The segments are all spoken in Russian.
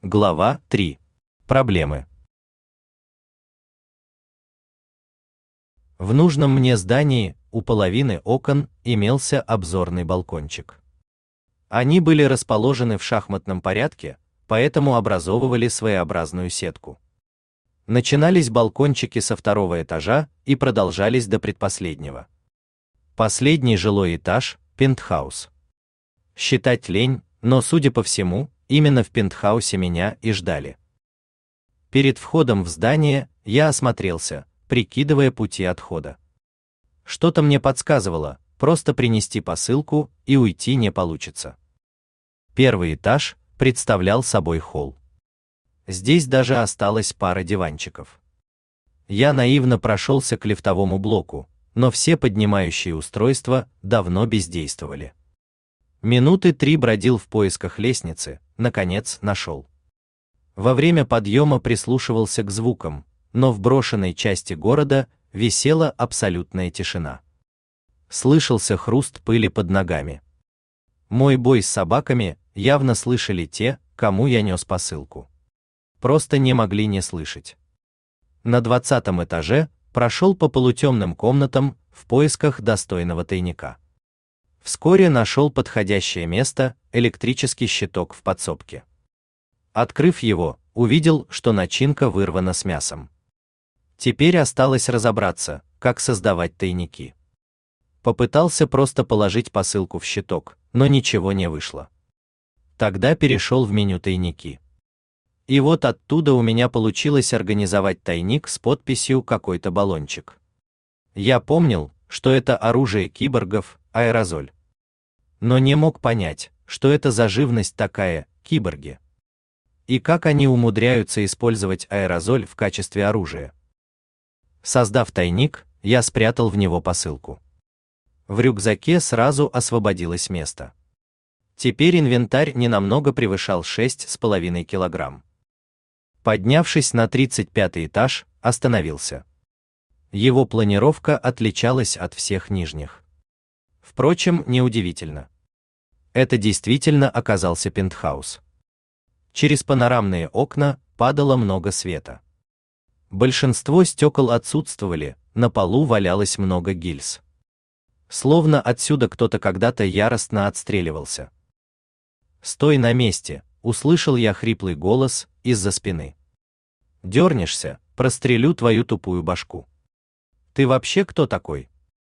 Глава 3. Проблемы. В нужном мне здании у половины окон имелся обзорный балкончик. Они были расположены в шахматном порядке, поэтому образовывали своеобразную сетку. Начинались балкончики со второго этажа и продолжались до предпоследнего. Последний жилой этаж – пентхаус. Считать лень, но, судя по всему, именно в пентхаусе меня и ждали. Перед входом в здание я осмотрелся, прикидывая пути отхода. Что-то мне подсказывало, просто принести посылку и уйти не получится. Первый этаж представлял собой холл. Здесь даже осталась пара диванчиков. Я наивно прошелся к лифтовому блоку, но все поднимающие устройства давно бездействовали. Минуты 3 бродил в поисках лестницы, наконец нашел. Во время подъема прислушивался к звукам, но в брошенной части города висела абсолютная тишина. Слышался хруст пыли под ногами. Мой бой с собаками явно слышали те, кому я нес посылку. Просто не могли не слышать. На 20-м этаже прошел по полутемным комнатам в поисках достойного тайника. Вскоре нашел подходящее место – электрический щиток в подсобке. Открыв его, увидел, что начинка вырвана с мясом. Теперь осталось разобраться, как создавать тайники. Попытался просто положить посылку в щиток, но ничего не вышло. Тогда перешел в меню тайники. И вот оттуда у меня получилось организовать тайник с подписью «какой-то баллончик». Я помнил, что это оружие киборгов, аэрозоль. Но не мог понять, что это за живность такая, киборги. И как они умудряются использовать аэрозоль в качестве оружия. Создав тайник, я спрятал в него посылку. В рюкзаке сразу освободилось место. Теперь инвентарь ненамного превышал 6,5 килограмм. Поднявшись на 35-й этаж, остановился. Его планировка отличалась от всех нижних. Впрочем, неудивительно. Это действительно оказался пентхаус. Через панорамные окна падало много света. Большинство стекол отсутствовали, на полу валялось много гильз. Словно отсюда кто-то когда-то яростно отстреливался. «Стой на месте!» — услышал я хриплый голос из-за спины. «Дернешься, прострелю твою тупую башку. Ты вообще кто такой?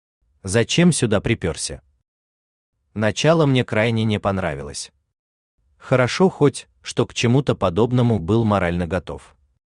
Зачем сюда приперся?» Начало мне крайне не понравилось. Хорошо хоть, что к чему-то подобному был морально готов.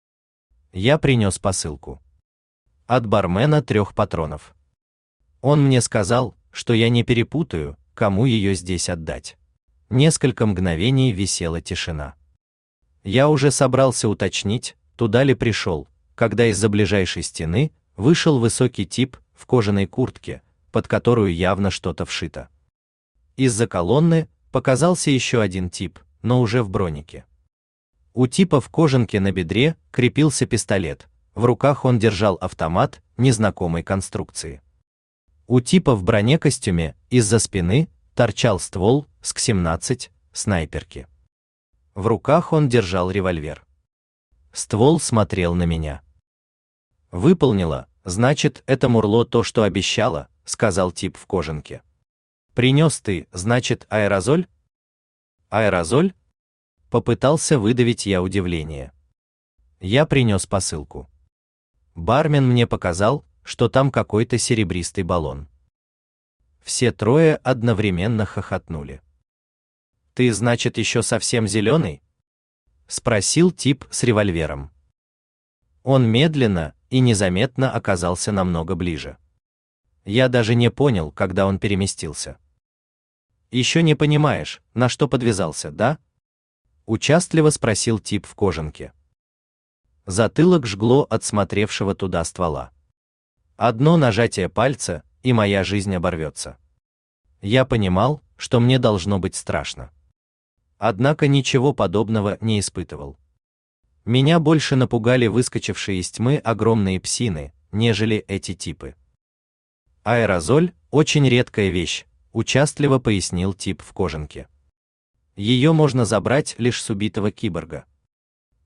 Я принес посылку. От бармена 3 патронов. Он мне сказал, что я не перепутаю, кому ее здесь отдать. Несколько мгновений висела тишина. Я уже собрался уточнить, туда ли пришел, когда из-за ближайшей стены вышел высокий тип в кожаной куртке, под которую явно что-то вшито. Из-за колонны показался еще один тип, но уже в бронике. У типа в кожанке на бедре крепился пистолет, в руках он держал автомат незнакомой конструкции. У типа в бронекостюме из-за спины торчал ствол с КС-17 снайперки. В руках он держал револьвер. Ствол смотрел на меня. «Выполнила, значит, это мурло то, что обещала», — сказал тип в кожанке. «Принес ты, значит, аэрозоль?» «Аэрозоль?» — попытался выдавить я удивление. Я принес посылку. Бармен мне показал, что там какой-то серебристый баллон. Все трое одновременно хохотнули. «Ты, значит, еще совсем зеленый?» — спросил тип с револьвером. Он медленно и незаметно оказался намного ближе. Я даже не понял, когда он переместился. «Еще не понимаешь, на что подвязался, да?» — участливо спросил тип в кожанке. Затылок жгло от смотревшего туда ствола. Одно нажатие пальца, и моя жизнь оборвется. Я понимал, что мне должно быть страшно. Однако ничего подобного не испытывал. Меня больше напугали выскочившие из тьмы огромные псины, нежели эти типы. «Аэрозоль – очень редкая вещь», – участливо пояснил тип в кожанке. «Ее можно забрать лишь с убитого киборга.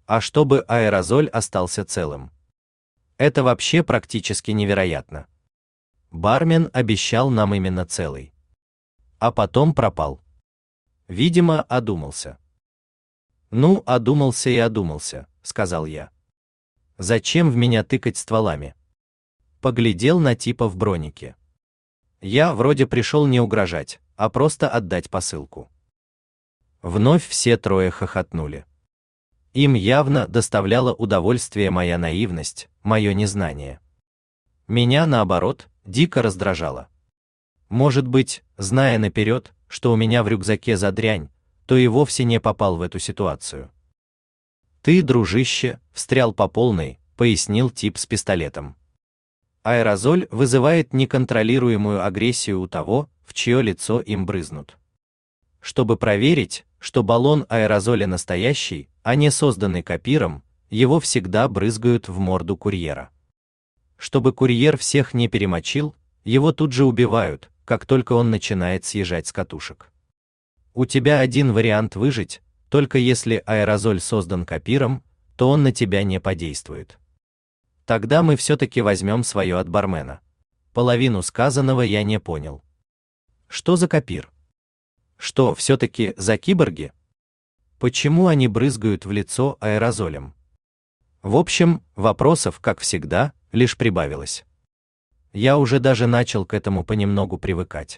а чтобы аэрозоль остался целым. Это вообще практически невероятно. Бармен обещал нам именно целый. А потом пропал. Видимо, одумался. «Ну, одумался и одумался», — сказал я. «Зачем в меня тыкать стволами?» Поглядел на типа в бронике. Я вроде пришел не угрожать, а просто отдать посылку. Вновь все трое хохотнули. Им явно доставляла удовольствие моя наивность, мое незнание. Меня, наоборот, дико раздражало. Может быть, зная наперед, что у меня в рюкзаке за дрянь, то и вовсе не попал в эту ситуацию. «Ты, дружище, встрял по полной», — пояснил тип с пистолетом. Аэрозоль вызывает неконтролируемую агрессию у того, в чье лицо им брызнут. Чтобы проверить, что баллон аэрозоля настоящий, а не созданный копиром, его всегда брызгают в морду курьера. Чтобы курьер всех не перемочил, его тут же убивают, как только он начинает съезжать с катушек. У тебя один вариант выжить, только если аэрозоль создан копиром, то он на тебя не подействует. Тогда мы все-таки возьмем свое от бармена. Половину сказанного я не понял. Что за копир? Что, все-таки за киборги? Почему они брызгают в лицо аэрозолем? В общем, вопросов, как всегда, лишь прибавилось. Я уже даже начал к этому понемногу привыкать.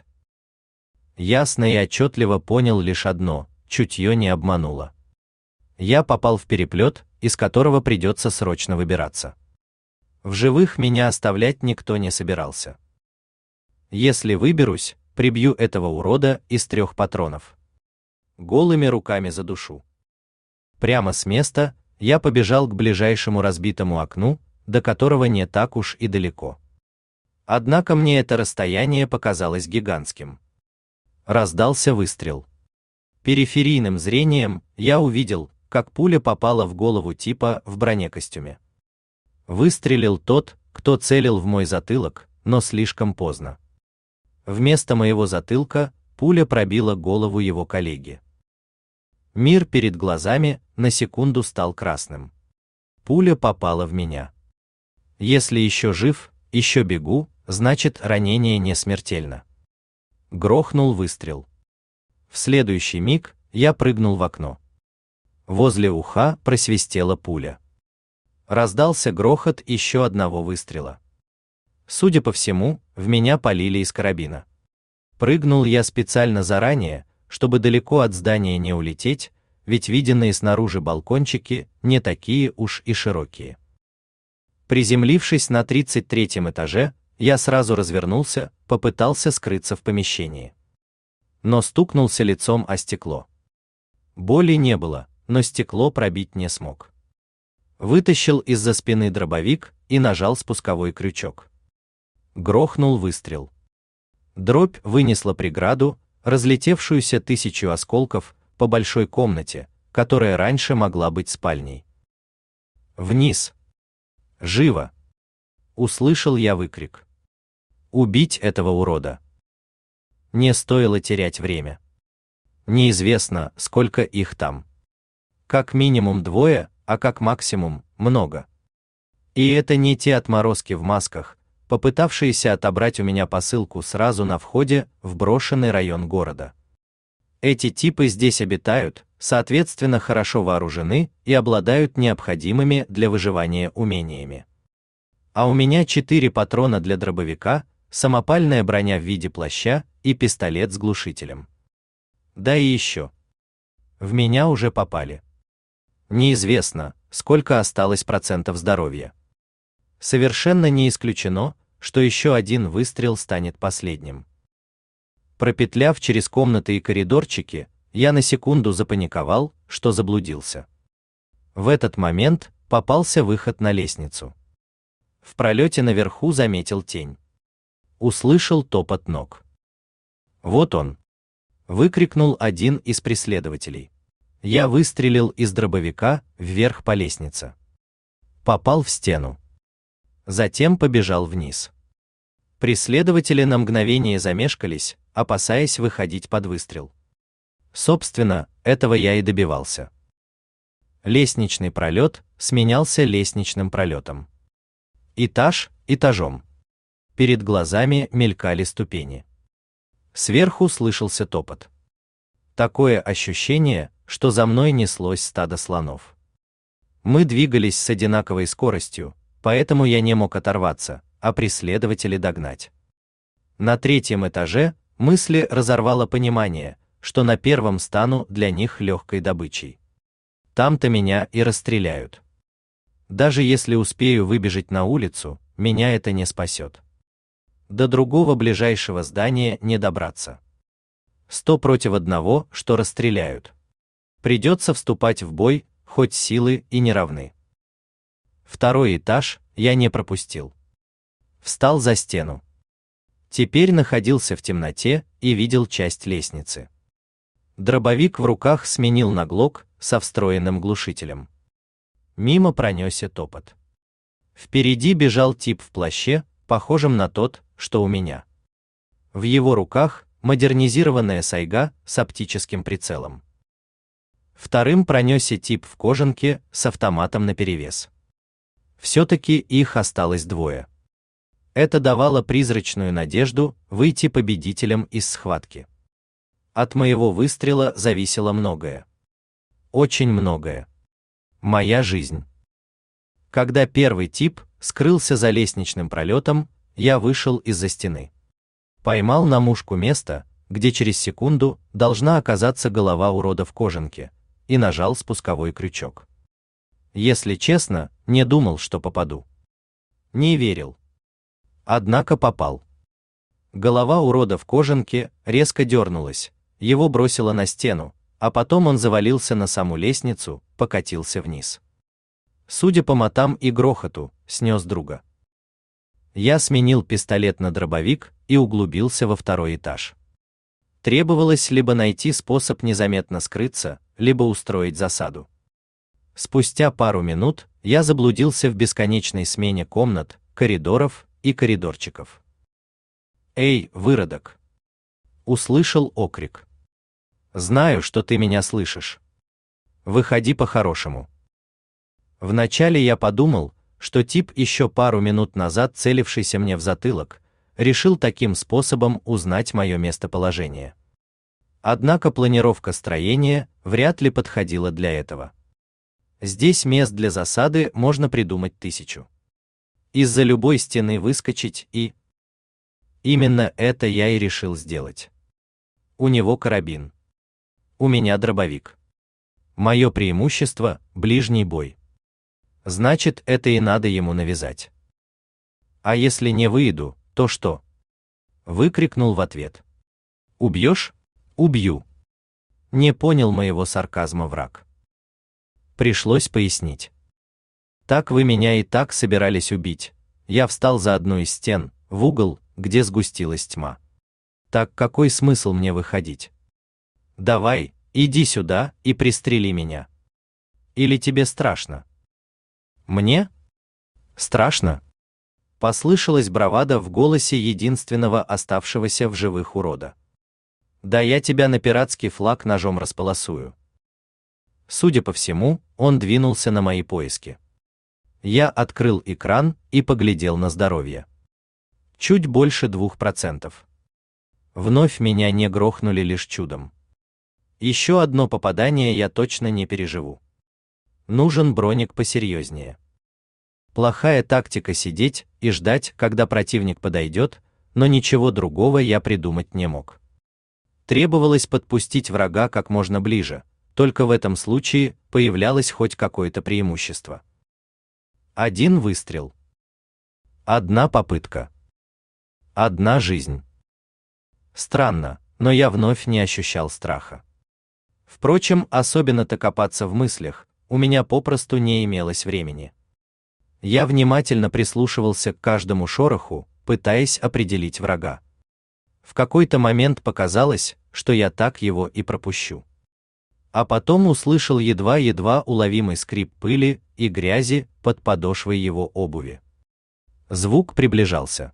Ясно и отчетливо понял лишь одно: чутье не обмануло. Я попал в переплет, из которого придется срочно выбираться. В живых меня оставлять никто не собирался. Если выберусь, прибью этого урода из 3 патронов. Голыми руками задушу. Прямо с места я побежал к ближайшему разбитому окну, до которого не так уж и далеко. Однако мне это расстояние показалось гигантским. Раздался выстрел. Периферийным зрением я увидел, как пуля попала в голову типа в бронекостюме. Выстрелил тот, кто целил в мой затылок, но слишком поздно. Вместо моего затылка пуля пробила голову его коллеги. Мир перед глазами на секунду стал красным. Пуля попала в меня. Если еще жив, еще бегу, значит, ранение не смертельно. Грохнул выстрел. В следующий миг я прыгнул в окно. Возле уха просвистела пуля. Раздался грохот еще одного выстрела. Судя по всему, в меня полили из карабина. Прыгнул я специально заранее, чтобы далеко от здания не улететь, ведь виденные снаружи балкончики не такие уж и широкие. Приземлившись на 33-м этаже, я сразу развернулся, попытался скрыться в помещении. Но стукнулся лицом о стекло. Боли не было, но стекло пробить не смог. Вытащил из-за спины дробовик и нажал спусковой крючок. Грохнул выстрел. Дробь вынесла преграду, разлетевшуюся 1000 осколков, по большой комнате, которая раньше могла быть спальней. «Вниз! Живо!» Услышал я выкрик. «Убить этого урода!» Не стоило терять время. Неизвестно, сколько их там. Как минимум 2, а как максимум много. И это не те отморозки в масках, попытавшиеся отобрать у меня посылку сразу на входе в брошенный район города. Эти типы здесь обитают, соответственно, хорошо вооружены и обладают необходимыми для выживания умениями. А у меня 4 патрона для дробовика, самопальная броня в виде плаща и пистолет с глушителем. Да и еще. В меня уже попали. Неизвестно, сколько осталось процентов здоровья. Совершенно не исключено, что еще один выстрел станет последним. Пропетляв через комнаты и коридорчики, я на секунду запаниковал, что заблудился. В этот момент попался выход на лестницу. В пролете наверху заметил тень. Услышал топот ног. «Вот он!» — выкрикнул один из преследователей. Я выстрелил из дробовика вверх по лестнице. Попал в стену. Затем побежал вниз. Преследователи на мгновение замешкались, опасаясь выходить под выстрел. Собственно, этого я и добивался. Лестничный пролет сменялся лестничным пролетом. Этаж этажом. Перед глазами мелькали ступени. Сверху слышался топот. Такое ощущение, что за мной неслось стадо слонов. Мы двигались с одинаковой скоростью, поэтому я не мог оторваться, а преследователи догнать. На третьем этаже мысли разорвало понимание, что на первом стану для них легкой добычей. Там-то меня и расстреляют. Даже если успею выбежать на улицу, меня это не спасет. До другого ближайшего здания не добраться. 100 против 1, что расстреляют. Придется вступать в бой, хоть силы и не равны. Второй этаж я не пропустил. Встал за стену. Теперь находился в темноте и видел часть лестницы. Дробовик в руках сменил на глок со встроенным глушителем. Мимо пронесся топот. Впереди бежал тип в плаще, похожем на тот, что у меня. В его руках модернизированная сайга с оптическим прицелом. Вторым пронесся тип в кожанке с автоматом наперевес. Все-таки их осталось двое. Это давало призрачную надежду выйти победителем из схватки. От моего выстрела зависело многое. Очень многое. Моя жизнь. Когда первый тип скрылся за лестничным пролетом, я вышел из-за стены. Поймал на мушку место, где через секунду должна оказаться голова урода в кожанке, и нажал спусковой крючок. Если честно, не думал, что попаду. Не верил. Однако попал. Голова урода в кожанке резко дернулась, его бросило на стену, а потом он завалился на саму лестницу, покатился вниз. Судя по мотам и грохоту, снес друга. Я сменил пистолет на дробовик и углубился во второй этаж. Требовалось либо найти способ незаметно скрыться, либо устроить засаду. Спустя пару минут я заблудился в бесконечной смене комнат, коридоров и коридорчиков. «Эй, выродок!» Услышал окрик. «Знаю, что ты меня слышишь. Выходи по-хорошему». Вначале я подумал, что тип, еще пару минут назад целившийся мне в затылок, решил таким способом узнать мое местоположение. Однако планировка строения вряд ли подходила для этого. Здесь мест для засады можно придумать 1000. Из-за любой стены выскочить и... Именно это я и решил сделать. У него карабин. У меня дробовик. Мое преимущество — ближний бой. Значит, это и надо ему навязать. А если не выйду, то что? Выкрикнул в ответ. Убьешь? Убью. Не понял моего сарказма враг. Пришлось пояснить. Так вы меня и так собирались убить. Я встал за одну из стен, в угол, где сгустилась тьма. Так какой смысл мне выходить? Давай, иди сюда и пристрели меня. Или тебе страшно? Мне? Страшно? Послышалась бравада в голосе единственного оставшегося в живых урода. Да я тебя на пиратский флаг ножом располосую. Судя по всему, он двинулся на мои поиски. Я открыл экран и поглядел на здоровье. Чуть больше 2%. Вновь меня не грохнули лишь чудом. Еще одно попадание я точно не переживу. Нужен броник посерьезнее. Плохая тактика сидеть и ждать, когда противник подойдет, но ничего другого я придумать не мог. Требовалось подпустить врага как можно ближе, только в этом случае появлялось хоть какое-то преимущество. Один выстрел. Одна попытка. Одна жизнь. Странно, но я вновь не ощущал страха. Впрочем, особенно-то копаться в мыслях у меня попросту не имелось времени. Я внимательно прислушивался к каждому шороху, пытаясь определить врага. В какой-то момент показалось, что я так его и пропущу. А потом услышал едва-едва уловимый скрип пыли и грязи под подошвой его обуви. Звук приближался.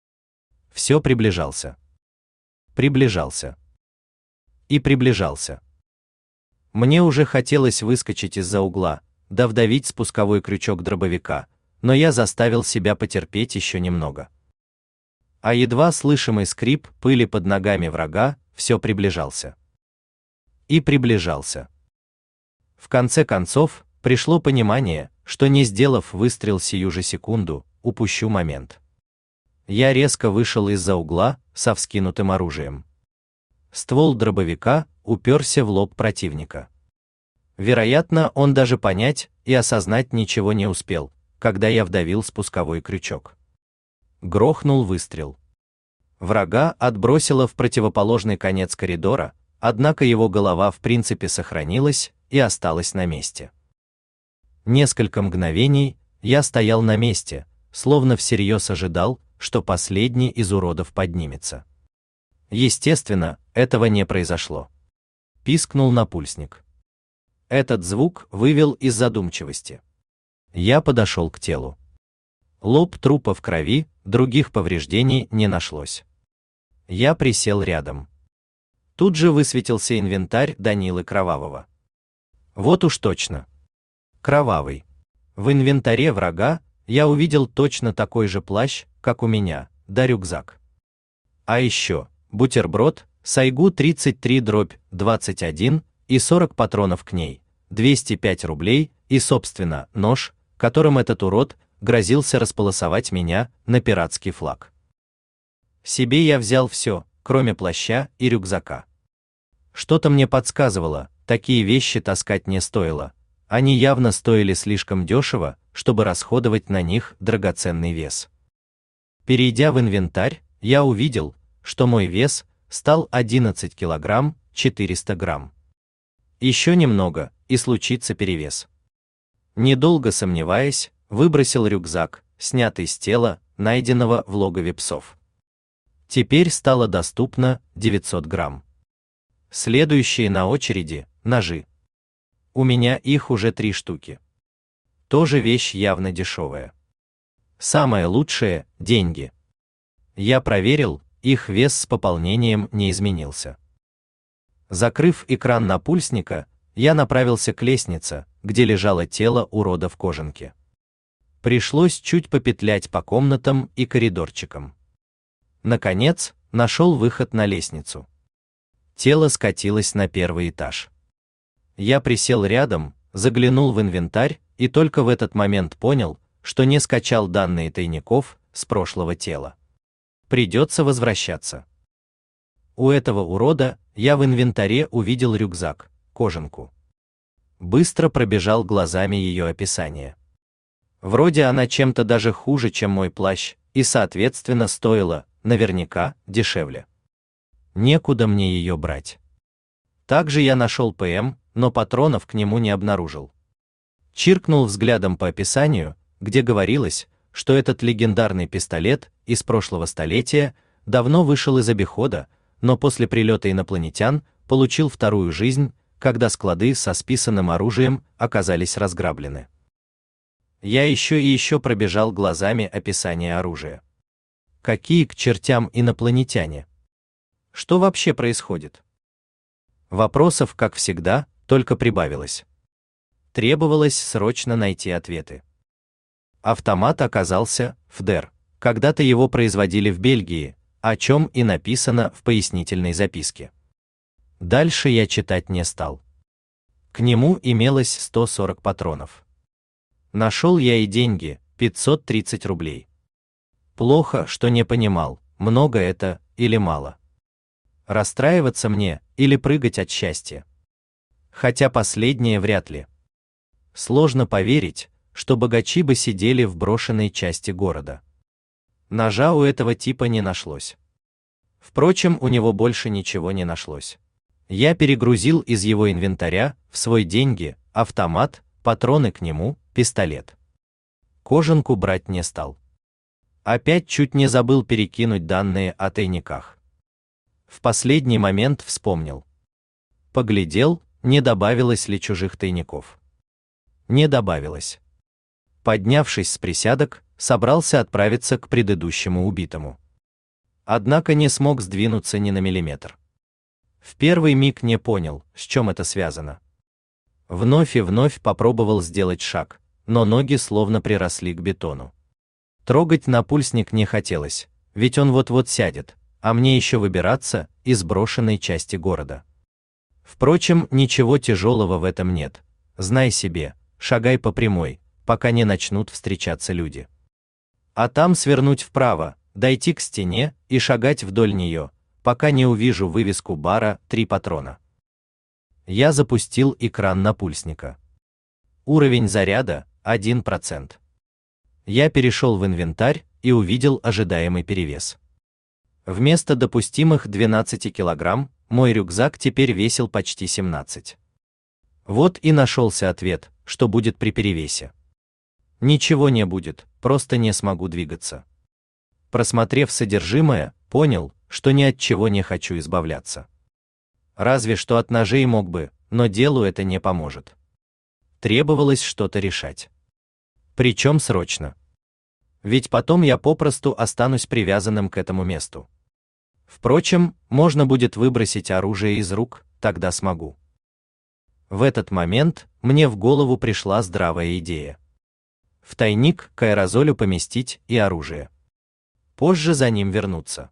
Все приближался. Приближался. И приближался. Мне уже хотелось выскочить из-за угла, да вдавить спусковой крючок дробовика, но я заставил себя потерпеть еще немного. А едва слышимый скрип пыли под ногами врага все приближался. И приближался. В конце концов, пришло понимание, что не сделав выстрел сию же секунду, упущу момент. Я резко вышел из-за угла со вскинутым оружием. Ствол дробовика уперся в лоб противника. Вероятно, он даже понять и осознать ничего не успел, когда я вдавил спусковой крючок. Грохнул выстрел. Врага отбросило в противоположный конец коридора, однако его голова в принципе сохранилась и осталась на месте. Несколько мгновений я стоял на месте, словно всерьез ожидал, что последний из уродов поднимется. Естественно, этого не произошло. Пискнул напульсник. Этот звук вывел из задумчивости. Я подошел к телу. Лоб трупа в крови, других повреждений не нашлось. Я присел рядом. Тут же высветился инвентарь Данилы Кровавого. Вот уж точно. Кровавый. В инвентаре врага я увидел точно такой же плащ, как у меня, да рюкзак. А еще бутерброд, Сайгу 33/21 и 40 патронов к ней, 205 рублей и, собственно, нож, которым этот урод грозился располосовать меня на пиратский флаг. Себе я взял все, кроме плаща и рюкзака. Что-то мне подсказывало, такие вещи таскать не стоило, они явно стоили слишком дешево, чтобы расходовать на них драгоценный вес. Перейдя в инвентарь, я увидел, что мой вес стал 11 килограмм 400 грамм. Еще немного, и случится перевес. Недолго сомневаясь, выбросил рюкзак, снятый с тела, найденного в логове псов. Теперь стало доступно 900 грамм. Следующие на очереди – ножи. У меня их уже 3 штуки. Тоже вещь явно дешевая. Самое лучшее – деньги. Я проверил, их вес с пополнением не изменился. Закрыв экран напульсника, я направился к лестнице, где лежало тело урода в кожанке. Пришлось чуть попетлять по комнатам и коридорчикам. Наконец, нашел выход на лестницу. Тело скатилось на 1-й этаж. Я присел рядом, заглянул в инвентарь и только в этот момент понял, что не скачал данные тайников с прошлого тела. Придется возвращаться. У этого урода я в инвентаре увидел рюкзак, кожанку. Быстро пробежал глазами ее описание. Вроде она чем-то даже хуже, чем мой плащ, и соответственно стоила, наверняка, дешевле. Некуда мне ее брать. Также я нашел ПМ, но патронов к нему не обнаружил. Чиркнул взглядом по описанию, где говорилось, что этот легендарный пистолет из прошлого столетия давно вышел из обихода, но после прилета инопланетян получил вторую жизнь, когда склады со списанным оружием оказались разграблены. Я еще и еще пробежал глазами описание оружия. Какие к чертям инопланетяне? Что вообще происходит? Вопросов, как всегда, только прибавилось. Требовалось срочно найти ответы. Автомат оказался ФДР. Когда-то его производили в Бельгии, о чем и написано в пояснительной записке. Дальше я читать не стал. К нему имелось 140 патронов. Нашел я и деньги, 530 рублей. Плохо, что не понимал, много это или мало. Расстраиваться мне или прыгать от счастья. Хотя последнее вряд ли. Сложно поверить, что богачи бы сидели в брошенной части города. Ножа у этого типа не нашлось. Впрочем, у него больше ничего не нашлось. Я перегрузил из его инвентаря в свой деньги, автомат, патроны к нему, пистолет. Кожанку брать не стал. Опять чуть не забыл перекинуть данные о тайниках. В последний момент вспомнил. Поглядел, не добавилось ли чужих тайников. Не добавилось. Поднявшись с присядок, собрался отправиться к предыдущему убитому. Однако не смог сдвинуться ни на миллиметр. В первый миг не понял, с чем это связано. Вновь и вновь попробовал сделать шаг, но ноги словно приросли к бетону. Трогать напульсник не хотелось, ведь он вот-вот сядет, а мне еще выбираться из брошенной части города. Впрочем, ничего тяжелого в этом нет. Знай себе, шагай по прямой, пока не начнут встречаться люди. А там свернуть вправо, дойти к стене и шагать вдоль нее, пока не увижу вывеску бара «3 патрона». Я запустил экран напульсника. Уровень заряда – 1%. Я перешел в инвентарь и увидел ожидаемый перевес. Вместо допустимых 12 килограмм, мой рюкзак теперь весил почти 17. Вот и нашелся ответ, что будет при перевесе. Ничего не будет, просто не смогу двигаться. Просмотрев содержимое, понял, что ни от чего не хочу избавляться. Разве что от ножей мог бы, но делу это не поможет. Требовалось что-то решать. Причем срочно. Ведь потом я попросту останусь привязанным к этому месту. Впрочем, можно будет выбросить оружие из рук, тогда смогу. В этот момент мне в голову пришла здравая идея. В тайник к аэрозолю поместить и оружие. Позже за ним вернуться.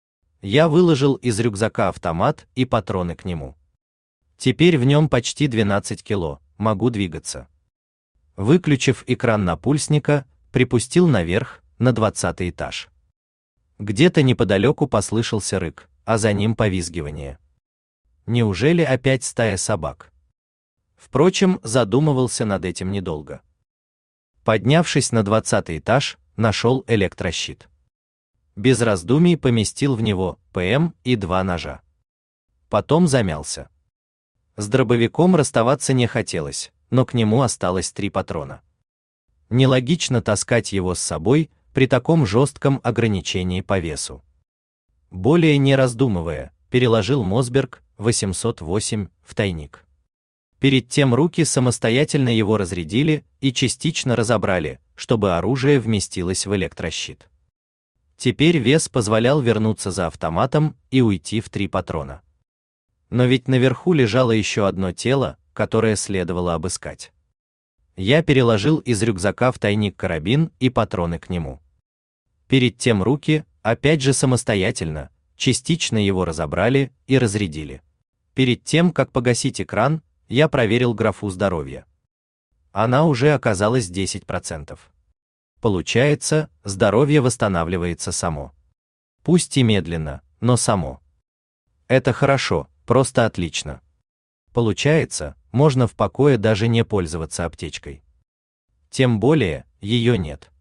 Я выложил из рюкзака автомат и патроны к нему. Теперь в нем почти 12 кило, могу двигаться. Выключив экран напульсника, припустил наверх, на 20-й этаж. Где-то неподалеку послышался рык, а за ним повизгивание. Неужели опять стая собак? Впрочем, задумывался над этим недолго. Поднявшись на 20-й этаж, нашел электрощит. Без раздумий поместил в него ПМ и 2 ножа. Потом замялся. С дробовиком расставаться не хотелось, но к нему осталось 3 патрона. Нелогично таскать его с собой при таком жестком ограничении по весу. Более не раздумывая, переложил Мосберг 808 в тайник. Перед тем руки самостоятельно его разрядили и частично разобрали, чтобы оружие вместилось в электрощит. Теперь вес позволял вернуться за автоматом и уйти в 3 патрона. Но ведь наверху лежало еще одно тело, которое следовало обыскать. Я переложил из рюкзака в тайник карабин и патроны к нему. Перед тем руки, опять же самостоятельно, частично его разобрали и разрядили. Перед тем, как погасить экран, я проверил графу здоровья. Она уже оказалась 10%. Получается, здоровье восстанавливается само. Пусть и медленно, но само. Это хорошо, просто отлично. Получается, можно в покое даже не пользоваться аптечкой. Тем более, ее нет.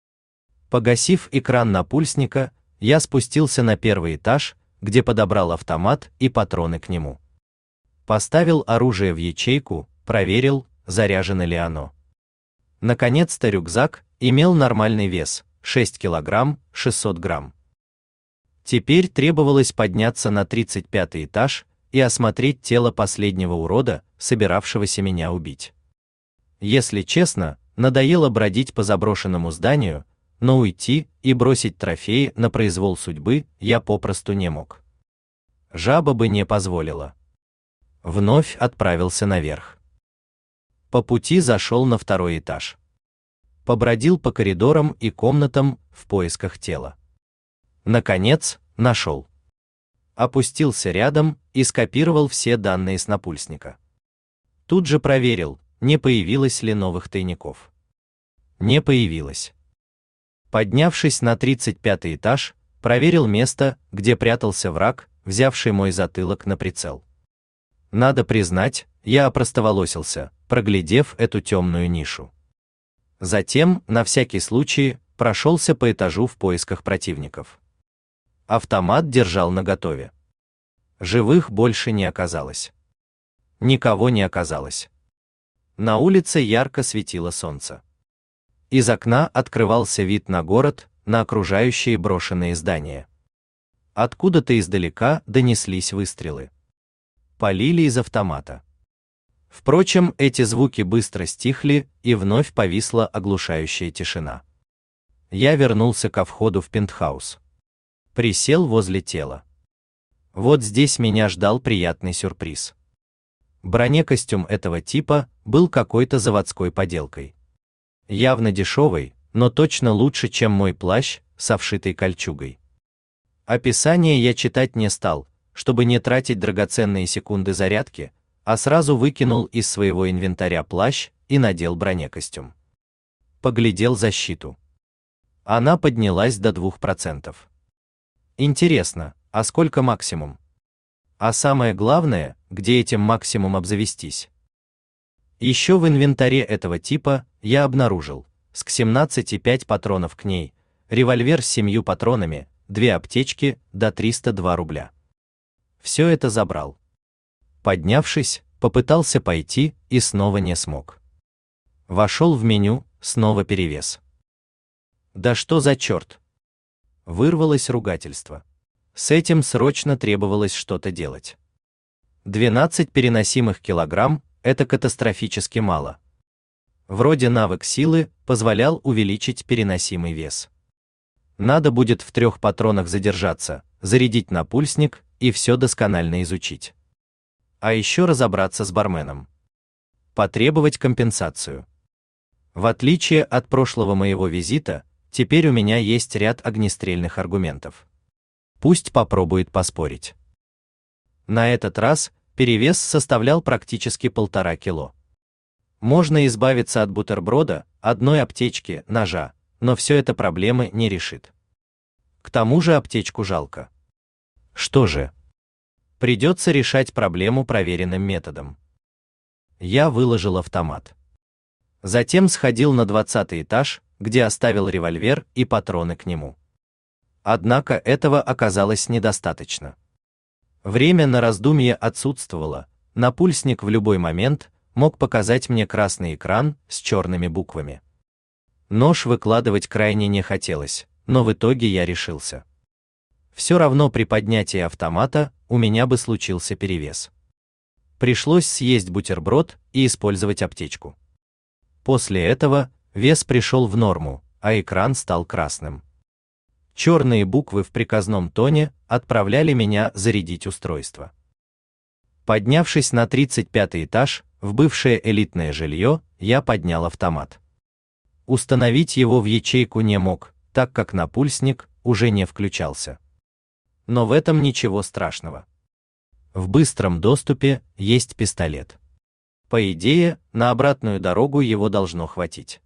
Погасив экран напульсника, я спустился на 1-й этаж, где подобрал автомат и патроны к нему. Поставил оружие в ячейку, проверил, заряжено ли оно. Наконец-то рюкзак имел нормальный вес – 6 килограмм 600 грамм. Теперь требовалось подняться на 35-й этаж и осмотреть тело последнего урода, собиравшегося меня убить. Если честно, надоело бродить по заброшенному зданию, но уйти и бросить трофеи на произвол судьбы я попросту не мог. Жаба бы не позволила. Вновь отправился наверх. По пути зашел на 2-й этаж. Побродил по коридорам и комнатам в поисках тела. Наконец, нашел. Опустился рядом и скопировал все данные с напульсника. Тут же проверил, не появилось ли новых тайников. Не появилось. Поднявшись на 35-й этаж, проверил место, где прятался враг, взявший мой затылок на прицел. Надо признать, я опростоволосился, проглядев эту темную нишу. Затем, на всякий случай, прошелся по этажу в поисках противников. Автомат держал наготове. Живых больше не оказалось. Никого не оказалось. На улице ярко светило солнце. Из окна открывался вид на город, на окружающие брошенные здания. Откуда-то издалека донеслись выстрелы. Полили из автомата. Впрочем, эти звуки быстро стихли, и вновь повисла оглушающая тишина. Я вернулся ко входу в пентхаус. Присел возле тела. Вот здесь меня ждал приятный сюрприз. Бронекостюм этого типа был какой-то заводской поделкой. Явно дешевый, но точно лучше, чем мой плащ со вшитой кольчугой. Описание я читать не стал, чтобы не тратить драгоценные секунды зарядки, а сразу выкинул из своего инвентаря плащ и надел бронекостюм. Поглядел защиту. Она поднялась до 2%. Интересно, а сколько максимум? А самое главное, где этим максимум обзавестись? Еще в инвентаре этого типа я обнаружил СК-17 и 5 патронов к ней, револьвер с 7 патронами, 2 аптечки до 302 рубля. Все это забрал. Поднявшись, попытался пойти и снова не смог. Вошел в меню, снова перевес. Да что за черт? Вырвалось ругательство. С этим срочно требовалось что-то делать. 12 переносимых килограмм – это катастрофически мало. Вроде навык силы позволял увеличить переносимый вес. Надо будет в 3 патронах задержаться, зарядить напульсник и все досконально изучить. А еще разобраться с барменом. Потребовать компенсацию. В отличие от прошлого моего визита, теперь у меня есть ряд огнестрельных аргументов. Пусть попробует поспорить. На этот раз перевес составлял практически 1,5 кило. Можно избавиться от бутерброда, одной аптечки, ножа, но все это проблемы не решит. К тому же аптечку жалко. Что же? Придется решать проблему проверенным методом. Я выложил автомат. Затем сходил на 20-й этаж, где оставил револьвер и патроны к нему. Однако этого оказалось недостаточно. Время на раздумье отсутствовало, напульсник в любой момент мог показать мне красный экран с черными буквами. Нож выкладывать крайне не хотелось, но в итоге я решился. Все равно при поднятии автомата у меня бы случился перевес. Пришлось съесть бутерброд и использовать аптечку. После этого вес пришел в норму, а экран стал красным. Черные буквы в приказном тоне отправляли меня зарядить устройство. Поднявшись на 35-й этаж, в бывшее элитное жилье, я поднял автомат. Установить его в ячейку не мог, так как напульсник уже не включался. Но в этом ничего страшного. В быстром доступе есть пистолет. По идее, на обратную дорогу его должно хватить.